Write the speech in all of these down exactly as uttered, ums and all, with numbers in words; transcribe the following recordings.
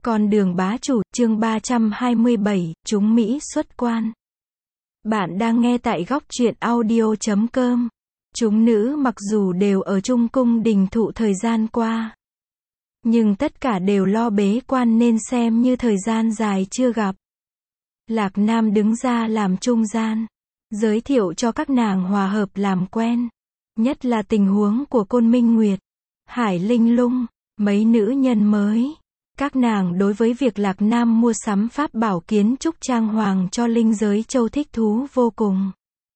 Con đường bá chủ, chương ba trăm hai mươi bảy, chúng Mỹ xuất quan. Bạn đang nghe tại góc truyện audio chấm com. Chúng nữ mặc dù đều ở chung cung đình thụ thời gian qua, nhưng tất cả đều lo bế quan nên xem như thời gian dài chưa gặp. Lạc Nam đứng ra làm trung gian, giới thiệu cho các nàng hòa hợp làm quen. Nhất là tình huống của Côn Minh Nguyệt, Hải Linh Lung, mấy nữ nhân mới. Các nàng đối với việc Lạc Nam mua sắm pháp bảo kiến trúc trang hoàng cho linh giới châu thích thú vô cùng.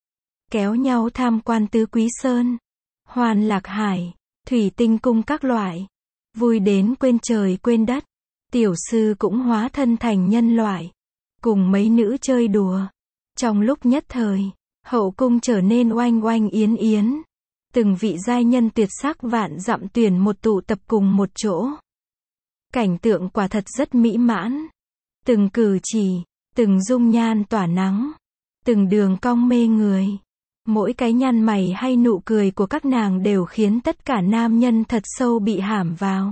Kéo nhau tham quan Tứ Quý Sơn, Hoàn Lạc Hải, Thủy Tinh Cung các loại. Vui đến quên trời quên đất. Tiểu sư cũng hóa thân thành nhân loại, cùng mấy nữ chơi đùa. Trong lúc nhất thời, hậu cung trở nên oanh oanh yến yến. Từng vị giai nhân tuyệt sắc vạn dặm tuyển một tụ tập cùng một chỗ. Cảnh tượng quả thật rất mỹ mãn. Từng cử chỉ, từng dung nhan tỏa nắng, từng đường cong mê người. Mỗi cái nhăn mày hay nụ cười của các nàng đều khiến tất cả nam nhân thật sâu bị hãm vào.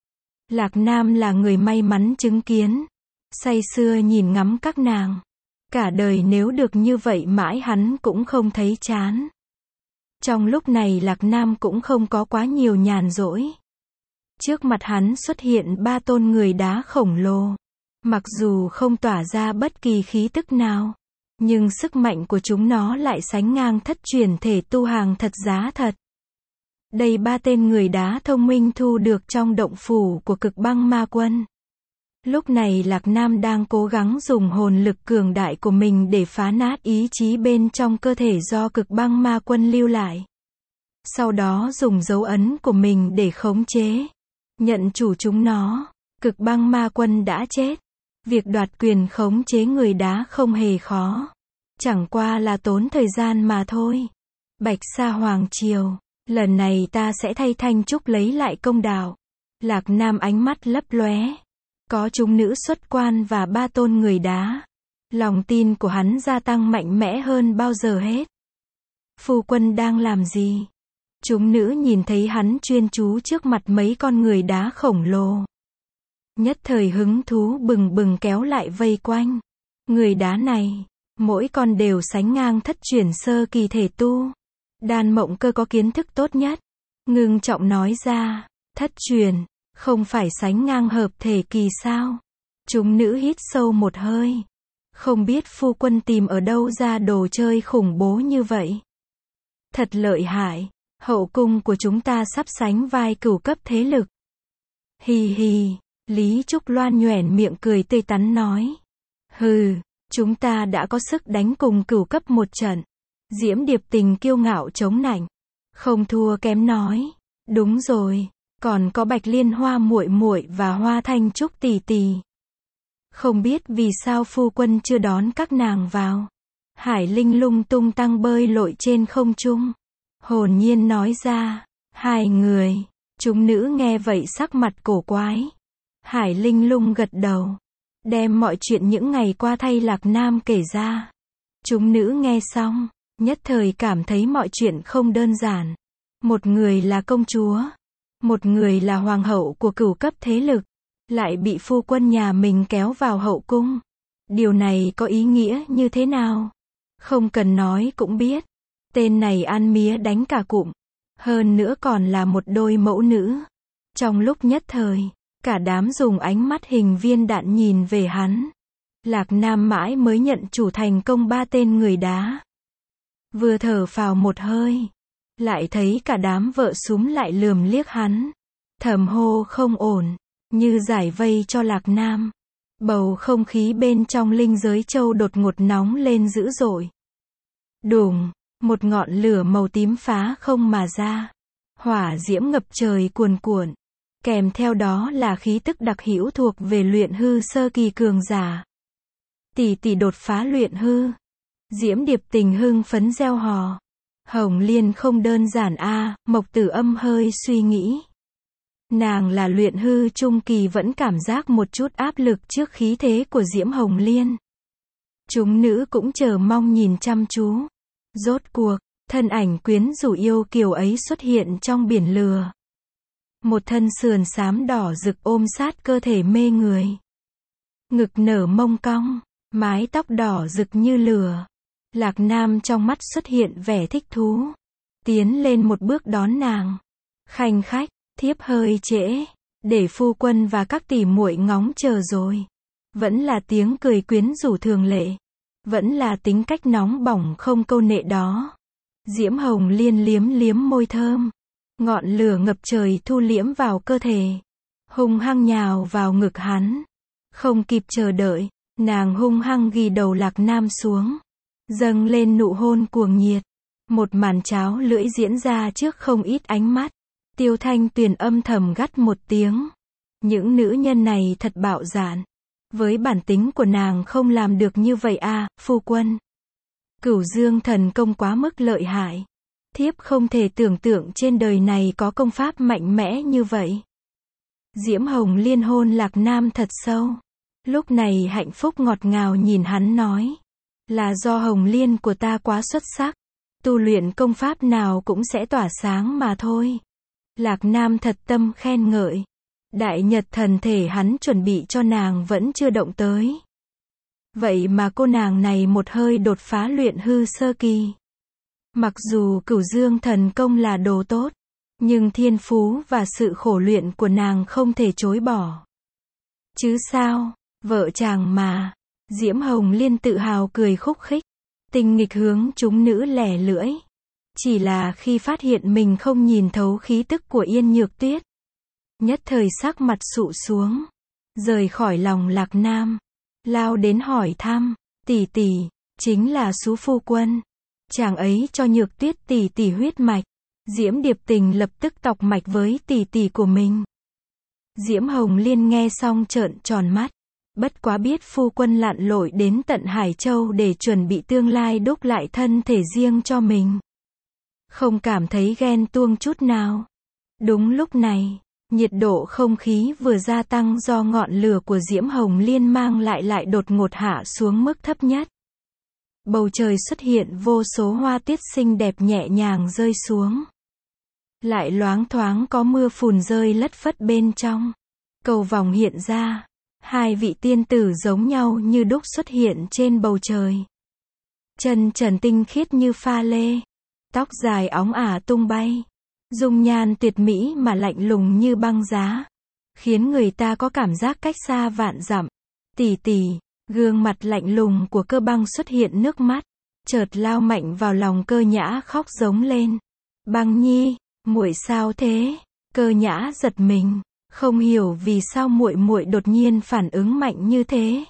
Lạc Nam là người may mắn chứng kiến, say sưa nhìn ngắm các nàng. Cả đời nếu được như vậy mãi hắn cũng không thấy chán. Trong lúc này Lạc Nam cũng không có quá nhiều nhàn rỗi. Trước mặt hắn xuất hiện ba tôn người đá khổng lồ. Mặc dù không tỏa ra bất kỳ khí tức nào, nhưng sức mạnh của chúng nó lại sánh ngang thất truyền thể tu hàng thật giá thật. Đây ba tên người đá thông minh thu được trong động phủ của Cực Băng Ma Quân. Lúc này Lạc Nam đang cố gắng dùng hồn lực cường đại của mình để phá nát ý chí bên trong cơ thể do Cực Băng Ma Quân lưu lại. Sau đó dùng dấu ấn của mình để khống chế, nhận chủ chúng nó. Cực Băng Ma Quân đã chết. Việc đoạt quyền khống chế người đá không hề khó. Chẳng qua là tốn thời gian mà thôi. Bạch Sa Hoàng Triều, lần này ta sẽ thay Thanh Trúc lấy lại công đạo. Lạc Nam ánh mắt lấp lóe. Có chúng nữ xuất quan và ba tôn người đá. Lòng tin của hắn gia tăng mạnh mẽ hơn bao giờ hết. Phu quân đang làm gì? Chúng nữ nhìn thấy hắn chuyên chú trước mặt mấy con người đá khổng lồ. Nhất thời hứng thú bừng bừng kéo lại vây quanh. Người đá này, mỗi con đều sánh ngang thất chuyển sơ kỳ thể tu. Đan Mộng Cơ có kiến thức tốt nhất. Ngưng trọng nói ra, thất truyền, không phải sánh ngang hợp thể kỳ sao? Chúng nữ hít sâu một hơi. Không biết phu quân tìm ở đâu ra đồ chơi khủng bố như vậy. Thật lợi hại. Hậu cung của chúng ta sắp sánh vai cửu cấp thế lực. Hì hì, Lý Trúc Loan nhoẻn miệng cười tươi tắn nói. Hừ, chúng ta đã có sức đánh cùng cửu cấp một trận. Diễm Điệp Tình kiêu ngạo chống nạnh. Không thua kém nói. Đúng rồi, còn có Bạch Liên Hoa muội muội và Hoa Thanh Trúc tỷ tỷ. Không biết vì sao phu quân chưa đón các nàng vào. Hải Linh Lung tung tăng bơi lội trên không trung. Hồn nhiên nói ra, hai người. Chúng nữ nghe vậy sắc mặt cổ quái. Hải Linh Lung gật đầu, đem mọi chuyện những ngày qua thay Lạc Nam kể ra. Chúng nữ nghe xong, nhất thời cảm thấy mọi chuyện không đơn giản. Một người là công chúa, một người là hoàng hậu của cửu cấp thế lực, lại bị phu quân nhà mình kéo vào hậu cung. Điều này có ý nghĩa như thế nào? Không cần nói cũng biết. Tên này ăn mía đánh cả cụm. Hơn nữa còn là một đôi mẫu nữ. Trong lúc nhất thời, cả đám dùng ánh mắt hình viên đạn nhìn về hắn. Lạc Nam mãi mới nhận chủ thành công ba tên người đá. Vừa thở phào một hơi, lại thấy cả đám vợ súm lại lườm liếc hắn. Thầm hô không ổn, như giải vây cho Lạc Nam. Bầu không khí bên trong linh giới châu đột ngột nóng lên dữ dội. Đùng, một ngọn lửa màu tím phá không mà ra. Hỏa diễm ngập trời cuồn cuộn. Kèm theo đó là khí tức đặc hữu thuộc về luyện hư sơ kỳ cường giả. Tỷ tỷ đột phá luyện hư. Diễm Điệp Tình hưng phấn reo hò. Hồng Liên không đơn giản a, à, Mộc Tử Âm hơi suy nghĩ. Nàng là luyện hư trung kỳ vẫn cảm giác một chút áp lực trước khí thế của Diễm Hồng Liên. Chúng nữ cũng chờ mong nhìn chăm chú. Rốt cuộc, thân ảnh quyến rũ yêu kiều ấy xuất hiện trong biển lửa. Một thân sườn xám đỏ rực ôm sát cơ thể mê người. Ngực nở mông cong, mái tóc đỏ rực như lửa. Lạc Nam trong mắt xuất hiện vẻ thích thú. Tiến lên một bước đón nàng. Khanh khách, thiếp hơi trễ, để phu quân và các tỷ muội ngóng chờ rồi. Vẫn là tiếng cười quyến rũ thường lệ. Vẫn là tính cách nóng bỏng không câu nệ đó. Diễm Hồng Liên liếm liếm môi thơm. Ngọn lửa ngập trời thu liễm vào cơ thể. Hung hăng nhào vào ngực hắn. Không kịp chờ đợi, nàng hung hăng ghi đầu Lạc Nam xuống. Dâng lên nụ hôn cuồng nhiệt. Một màn cháo lưỡi diễn ra trước không ít ánh mắt. Tiêu Thanh Tuyền âm thầm gắt một tiếng. Những nữ nhân này thật bạo dạn. Với bản tính của nàng không làm được như vậy à, phu quân. Cửu Dương thần công quá mức lợi hại. Thiếp không thể tưởng tượng trên đời này có công pháp mạnh mẽ như vậy. Diễm Hồng Liên hôn Lạc Nam thật sâu. Lúc này hạnh phúc ngọt ngào nhìn hắn nói. Là do Hồng Liên của ta quá xuất sắc. Tu luyện công pháp nào cũng sẽ tỏa sáng mà thôi. Lạc Nam thật tâm khen ngợi. Đại nhật thần thể hắn chuẩn bị cho nàng vẫn chưa động tới. Vậy mà cô nàng này một hơi đột phá luyện hư sơ kỳ. Mặc dù Cửu Dương thần công là đồ tốt, nhưng thiên phú và sự khổ luyện của nàng không thể chối bỏ. Chứ sao, vợ chàng mà. Diễm Hồng Liên tự hào cười khúc khích. Tình nghịch hướng chúng nữ lẻ lưỡi. Chỉ là khi phát hiện mình không nhìn thấu khí tức của Yên Nhược Tuyết. Nhất thời sắc mặt sụ xuống. Rời khỏi lòng Lạc Nam. Lao đến hỏi thăm. Tỷ tỷ, chính là Sú phu quân. Chàng ấy cho Nhược Tuyết tỷ tỷ huyết mạch. Diễm Điệp Tình lập tức tọc mạch với tỷ tỷ của mình. Diễm Hồng Liên nghe xong trợn tròn mắt. Bất quá biết phu quân lặn lội đến tận Hải Châu để chuẩn bị tương lai đúc lại thân thể riêng cho mình. Không cảm thấy ghen tuông chút nào. Đúng lúc này, nhiệt độ không khí vừa gia tăng do ngọn lửa của Diễm Hồng Liên mang lại lại đột ngột hạ xuống mức thấp nhất. Bầu trời xuất hiện vô số hoa tiết xinh đẹp nhẹ nhàng rơi xuống. Lại loáng thoáng có mưa phùn rơi lất phất bên trong. Cầu vòng hiện ra. Hai vị tiên tử giống nhau như đúc xuất hiện trên bầu trời. Chân trần tinh khiết như pha lê. Tóc dài óng ả tung bay. Dung nhan tuyệt mỹ mà lạnh lùng như băng giá. Khiến người ta có cảm giác cách xa vạn dặm. Tỷ tỷ, gương mặt lạnh lùng của Cơ Băng xuất hiện nước mắt. Chợt lao mạnh vào lòng Cơ Nhã khóc giống lên. Băng nhi, muội sao thế? Cơ Nhã giật mình. Không hiểu vì sao muội muội đột nhiên phản ứng mạnh như thế.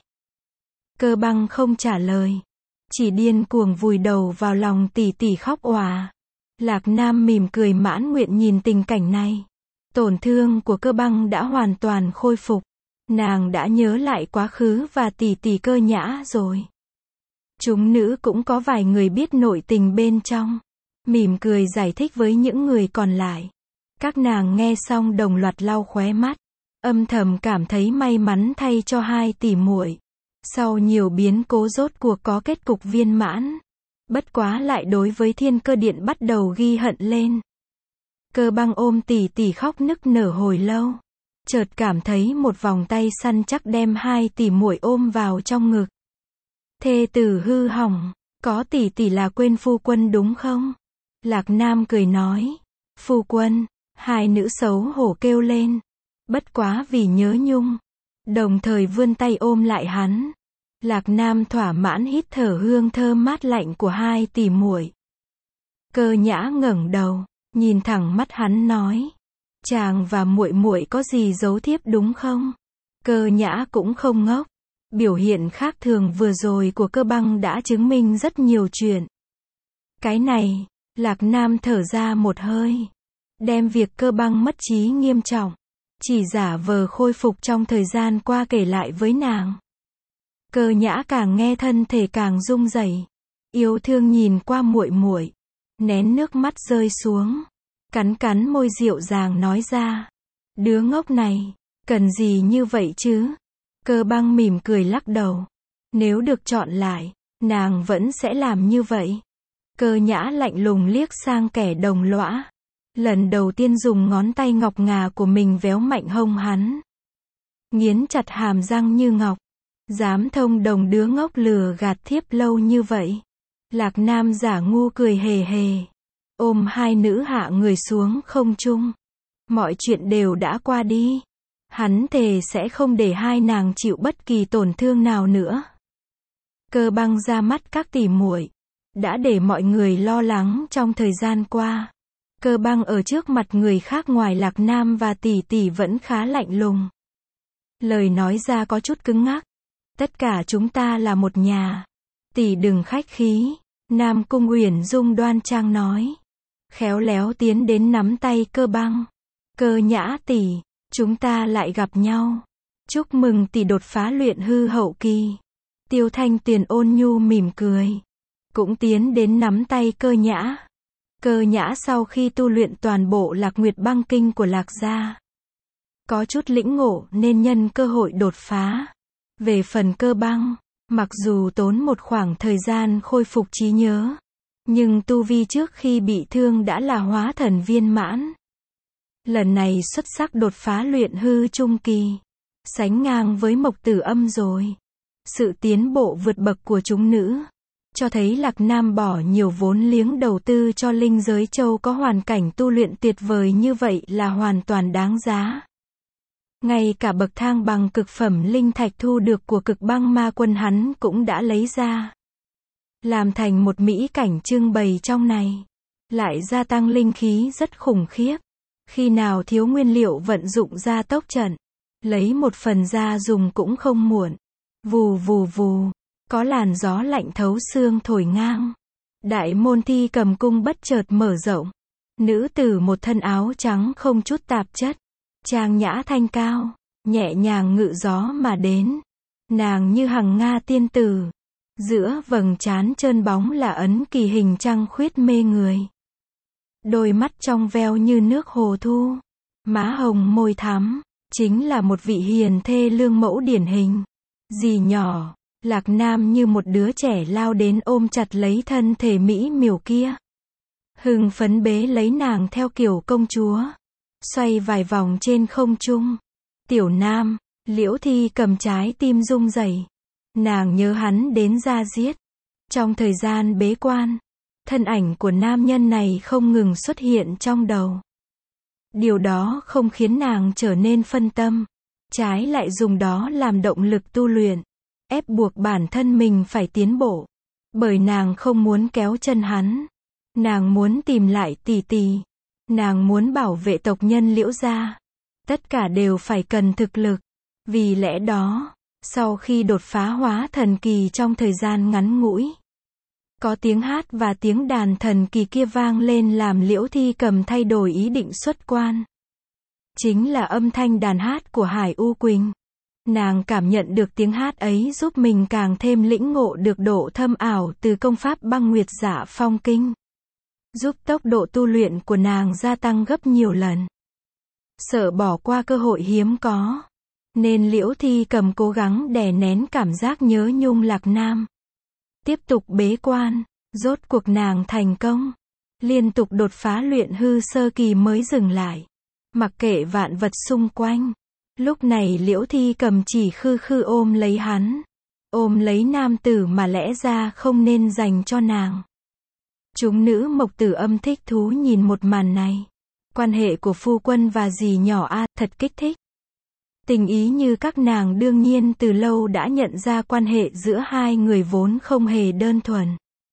Cơ Băng không trả lời. Chỉ điên cuồng vùi đầu vào lòng tỷ tỷ khóc òa. Lạc Nam mỉm cười mãn nguyện nhìn tình cảnh này. Tổn thương của Cơ Băng đã hoàn toàn khôi phục. Nàng đã nhớ lại quá khứ và tỷ tỷ Cơ Nhã rồi. Chúng nữ cũng có vài người biết nội tình bên trong. Mỉm cười giải thích với những người còn lại. Các nàng nghe xong đồng loạt lau khóe mắt. Âm thầm cảm thấy may mắn thay cho hai tỷ muội. Sau nhiều biến cố rốt cuộc có kết cục viên mãn. Bất quá lại đối với Thiên Cơ Điện bắt đầu ghi hận lên. Cơ Băng ôm tỷ tỷ khóc nức nở hồi lâu. Chợt cảm thấy một vòng tay săn chắc đem hai tỷ muội ôm vào trong ngực. Thê tử hư hỏng, có tỷ tỷ là quên phu quân đúng không? Lạc Nam cười nói. Phu quân, hai nữ xấu hổ kêu lên. Bất quá vì nhớ nhung. Đồng thời vươn tay ôm lại hắn. Lạc Nam thỏa mãn hít thở hương thơm mát lạnh của hai tỷ muội. Cơ Nhã ngẩng đầu, nhìn thẳng mắt hắn nói. Chàng và muội muội có gì giấu thiếp đúng không? Cơ Nhã cũng không ngốc. Biểu hiện khác thường vừa rồi của Cơ Băng đã chứng minh rất nhiều chuyện. Cái này, Lạc Nam thở ra một hơi. Đem việc Cơ Băng mất trí nghiêm trọng. Chỉ giả vờ khôi phục trong thời gian qua kể lại với nàng. Cơ Nhã càng nghe thân thể càng rung rẩy. Yêu thương nhìn qua muội muội. Nén nước mắt rơi xuống. Cắn cắn môi dịu dàng nói ra. Đứa ngốc này, cần gì như vậy chứ? Cơ Băng mỉm cười lắc đầu. Nếu được chọn lại, nàng vẫn sẽ làm như vậy. Cơ Nhã lạnh lùng liếc sang kẻ đồng lõa. Lần đầu tiên dùng ngón tay ngọc ngà của mình véo mạnh hông hắn. Nghiến chặt hàm răng như ngọc. Dám thông đồng đứa ngốc lừa gạt thiếp lâu như vậy. Lạc Nam giả ngu cười hề hề. Ôm hai nữ hạ người xuống không trung. Mọi chuyện đều đã qua đi. Hắn thề sẽ không để hai nàng chịu bất kỳ tổn thương nào nữa. Cơ Băng ra mắt các tỷ muội, đã để mọi người lo lắng trong thời gian qua. Cơ Băng ở trước mặt người khác ngoài Lạc Nam và tỷ tỷ vẫn khá lạnh lùng. Lời nói ra có chút cứng ngắc. Tất cả chúng ta là một nhà. Tỷ đừng khách khí. Nam Cung Uyển Dung đoan trang nói. Khéo léo tiến đến nắm tay Cơ Băng. Cơ Nhã tỷ, chúng ta lại gặp nhau. Chúc mừng tỷ đột phá luyện hư hậu kỳ. Tiêu Thanh Tuyền ôn nhu mỉm cười. Cũng tiến đến nắm tay Cơ Nhã. Cơ Nhã sau khi tu luyện toàn bộ Lạc Nguyệt Băng Kinh của Lạc gia, có chút lĩnh ngộ nên nhân cơ hội đột phá. Về phần Cơ Băng, mặc dù tốn một khoảng thời gian khôi phục trí nhớ, nhưng tu vi trước khi bị thương đã là hóa thần viên mãn. Lần này xuất sắc đột phá luyện hư trung kỳ, sánh ngang với Mộc Tử Âm rồi. Sự tiến bộ vượt bậc của chúng nữ, cho thấy Lạc Nam bỏ nhiều vốn liếng đầu tư cho linh giới châu có hoàn cảnh tu luyện tuyệt vời như vậy là hoàn toàn đáng giá. Ngay cả bậc thang bằng cực phẩm linh thạch thu được của Cực Băng Ma Quân hắn cũng đã lấy ra, làm thành một mỹ cảnh trưng bày trong này, lại gia tăng linh khí rất khủng khiếp. Khi nào thiếu nguyên liệu vận dụng gia tốc trận, lấy một phần ra dùng cũng không muộn. Vù vù vù, có làn gió lạnh thấu xương thổi ngang. Đại môn Thi Cầm cung bất chợt mở rộng. Nữ tử một thân áo trắng không chút tạp chất, trang nhã thanh cao, nhẹ nhàng ngự gió mà đến. Nàng như hằng nga tiên tử, giữa vầng trán trơn bóng là ấn kỳ hình trăng khuyết mê người. Đôi mắt trong veo như nước hồ thu, má hồng môi thắm, chính là một vị hiền thê lương mẫu điển hình. Dì nhỏ, Lạc Nam như một đứa trẻ lao đến ôm chặt lấy thân thể mỹ miều kia. Hưng phấn bế lấy nàng theo kiểu công chúa, xoay vài vòng trên không trung. Tiểu Nam, Liễu Thi Cầm trái tim rung rẩy. Nàng nhớ hắn đến da diết. Trong thời gian bế quan, thân ảnh của nam nhân này không ngừng xuất hiện trong đầu. Điều đó không khiến nàng trở nên phân tâm, trái lại dùng đó làm động lực tu luyện, ép buộc bản thân mình phải tiến bộ. Bởi nàng không muốn kéo chân hắn. Nàng muốn tìm lại tỷ tỷ. Nàng muốn bảo vệ tộc nhân Liễu gia. Tất cả đều phải cần thực lực. Vì lẽ đó, sau khi đột phá hóa thần kỳ trong thời gian ngắn ngủi, có tiếng hát và tiếng đàn thần kỳ kia vang lên làm Liễu Thi Cầm thay đổi ý định xuất quan. Chính là âm thanh đàn hát của Hải U Quỳnh. Nàng cảm nhận được tiếng hát ấy giúp mình càng thêm lĩnh ngộ được độ thâm ảo từ công pháp Băng Nguyệt Dạ Phong Kinh, giúp tốc độ tu luyện của nàng gia tăng gấp nhiều lần. Sợ bỏ qua cơ hội hiếm có, nên Liễu Thi Cầm cố gắng đè nén cảm giác nhớ nhung Lạc Nam. Tiếp tục bế quan, rốt cuộc nàng thành công. Liên tục đột phá luyện hư sơ kỳ mới dừng lại. Mặc kệ vạn vật xung quanh. Lúc này Liễu Thi Cầm chỉ khư khư ôm lấy hắn. Ôm lấy nam tử mà lẽ ra không nên dành cho nàng. Chúng nữ Mộc Tử Âm thích thú nhìn một màn này. Quan hệ của phu quân và dì nhỏ A thật kích thích. Tình ý như các nàng đương nhiên từ lâu đã nhận ra quan hệ giữa hai người vốn không hề đơn thuần.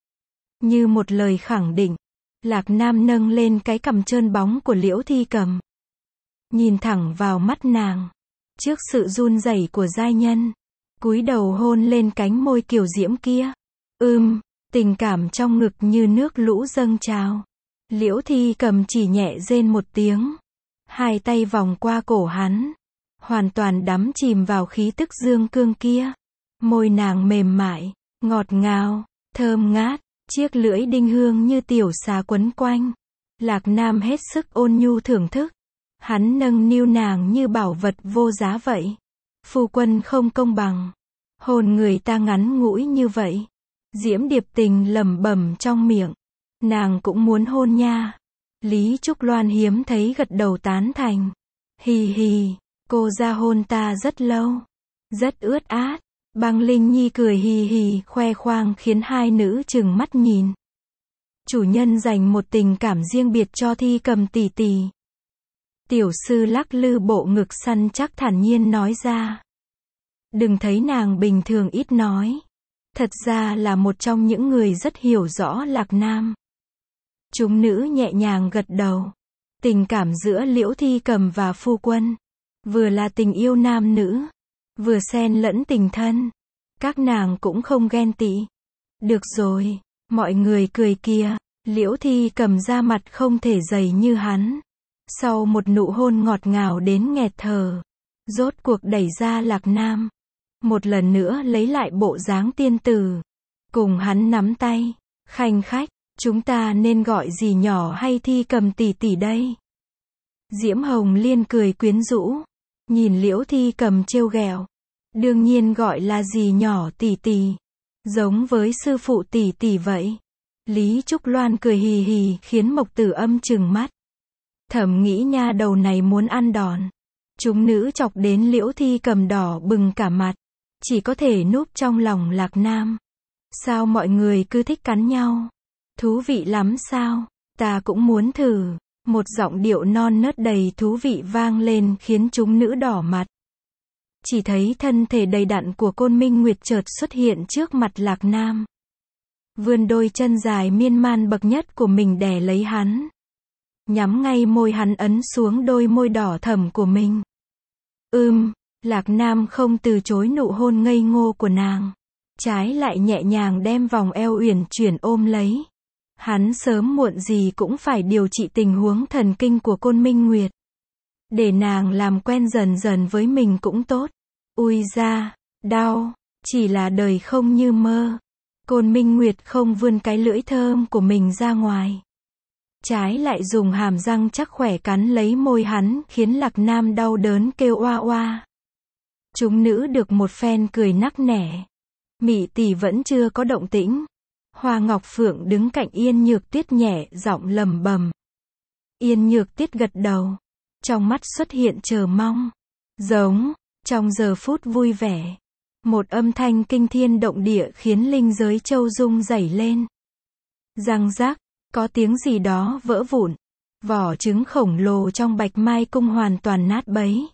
Như một lời khẳng định, Lạc Nam nâng lên cái cằm trơn bóng của Liễu Thi Cầm. Nhìn thẳng vào mắt nàng. Trước sự run rẩy của giai nhân, cúi đầu hôn lên cánh môi kiều diễm kia. Ưm, tình cảm trong ngực như nước lũ dâng trào. Liễu Thi Cầm chỉ nhẹ rên một tiếng. Hai tay vòng qua cổ hắn. Hoàn toàn đắm chìm vào khí tức dương cương kia. Môi nàng mềm mại, ngọt ngào, thơm ngát, chiếc lưỡi đinh hương như tiểu xà quấn quanh. Lạc Nam hết sức ôn nhu thưởng thức. Hắn nâng niu nàng như bảo vật vô giá vậy. Phu quân không công bằng. Hồn người ta ngắn ngủi như vậy. Diễm Điệp Tình lẩm bẩm trong miệng. Nàng cũng muốn hôn nha. Lý Trúc Loan hiếm thấy gật đầu tán thành. Hì hì, cô ra hôn ta rất lâu. Rất ướt át. Băng Linh Nhi cười hì hì, khoe khoang khiến hai nữ trừng mắt nhìn. Chủ nhân dành một tình cảm riêng biệt cho Thi Cầm tỷ tỷ. Tiểu sư lắc lư bộ ngực săn chắc thản nhiên nói ra. Đừng thấy nàng bình thường ít nói. Thật ra là một trong những người rất hiểu rõ Lạc Nam. Chúng nữ nhẹ nhàng gật đầu. Tình cảm giữa Liễu Thi Cầm và phu quân, vừa là tình yêu nam nữ, vừa xen lẫn tình thân. Các nàng cũng không ghen tị. Được rồi, mọi người cười kìa. Liễu Thi Cầm ra mặt không thể dày như hắn. Sau một nụ hôn ngọt ngào đến nghẹt thở, rốt cuộc đẩy ra Lạc Nam. Một lần nữa lấy lại bộ dáng tiên tử. Cùng hắn nắm tay. Khanh khách, chúng ta nên gọi gì nhỏ hay Thi Cầm tỷ tỷ đây? Diễm Hồng Liên cười quyến rũ. Nhìn Liễu Thi Cầm trêu ghẹo. Đương nhiên gọi là gì nhỏ tỷ tỷ. Giống với sư phụ tỷ tỷ vậy. Lý Trúc Loan cười hì hì khiến Mộc Tử Âm trừng mắt. Thầm nghĩ nha đầu này muốn ăn đòn. Chúng nữ chọc đến Liễu Thi Cầm đỏ bừng cả mặt. Chỉ có thể núp trong lòng Lạc Nam. Sao mọi người cứ thích cắn nhau? Thú vị lắm sao? Ta cũng muốn thử. Một giọng điệu non nớt đầy thú vị vang lên khiến chúng nữ đỏ mặt. Chỉ thấy thân thể đầy đặn của Côn Minh Nguyệt chợt xuất hiện trước mặt Lạc Nam. Vươn đôi chân dài miên man bậc nhất của mình đè lấy hắn. Nhắm ngay môi hắn ấn xuống đôi môi đỏ thẫm của mình. Ưm, Lạc Nam không từ chối nụ hôn ngây ngô của nàng. Trái lại nhẹ nhàng đem vòng eo uyển chuyển ôm lấy. Hắn sớm muộn gì cũng phải điều trị tình huống thần kinh của Côn Minh Nguyệt. Để nàng làm quen dần dần với mình cũng tốt. Ui da, đau, chỉ là đời không như mơ. Côn Minh Nguyệt không vươn cái lưỡi thơm của mình ra ngoài. Trái lại dùng hàm răng chắc khỏe cắn lấy môi hắn khiến Lạc Nam đau đớn kêu oa oa. Chúng nữ được một phen cười nắc nẻ. Mị tỷ vẫn chưa có động tĩnh. Hoa Ngọc Phượng đứng cạnh Yên Nhược Tuyết nhẹ giọng lẩm bẩm. Yên Nhược Tuyết gật đầu. Trong mắt xuất hiện chờ mong. Giống, trong giờ phút vui vẻ. Một âm thanh kinh thiên động địa khiến linh giới châu rung rẩy lên. Răng rác, có tiếng gì đó vỡ vụn. Vỏ trứng khổng lồ trong Bạch Mai Cung hoàn toàn nát bấy.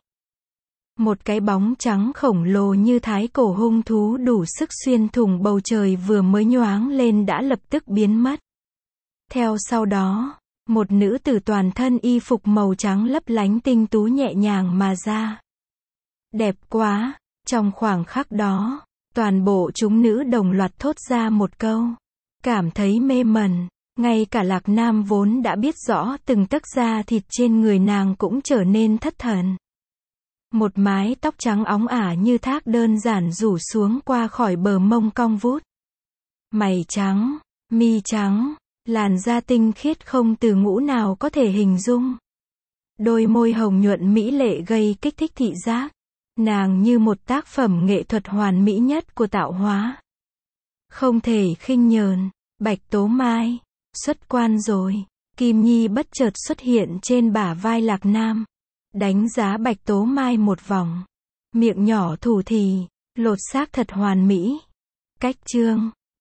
Một cái bóng trắng khổng lồ như thái cổ hung thú đủ sức xuyên thủng bầu trời vừa mới nhoáng lên đã lập tức biến mất. Theo sau đó, một nữ tử toàn thân y phục màu trắng lấp lánh tinh tú nhẹ nhàng mà ra. Đẹp quá, trong khoảng khắc đó, toàn bộ chúng nữ đồng loạt thốt ra một câu. Cảm thấy mê mẩn, ngay cả Lạc Nam vốn đã biết rõ từng tấc da thịt trên người nàng cũng trở nên thất thần. Một mái tóc trắng óng ả như thác đơn giản rủ xuống qua khỏi bờ mông cong vút. Mày trắng, mi trắng, làn da tinh khiết không từ ngũ nào có thể hình dung. Đôi môi hồng nhuận mỹ lệ gây kích thích thị giác. Nàng như một tác phẩm nghệ thuật hoàn mỹ nhất của tạo hóa. Không thể khinh nhờn. Bạch Tố Mai, xuất quan rồi. Kim Nhi bất chợt xuất hiện trên bả vai Lạc Nam. Đánh giá Bạch Tố Mai một vòng. Miệng nhỏ thủ thỉ, lột xác thật hoàn mỹ. Cách chương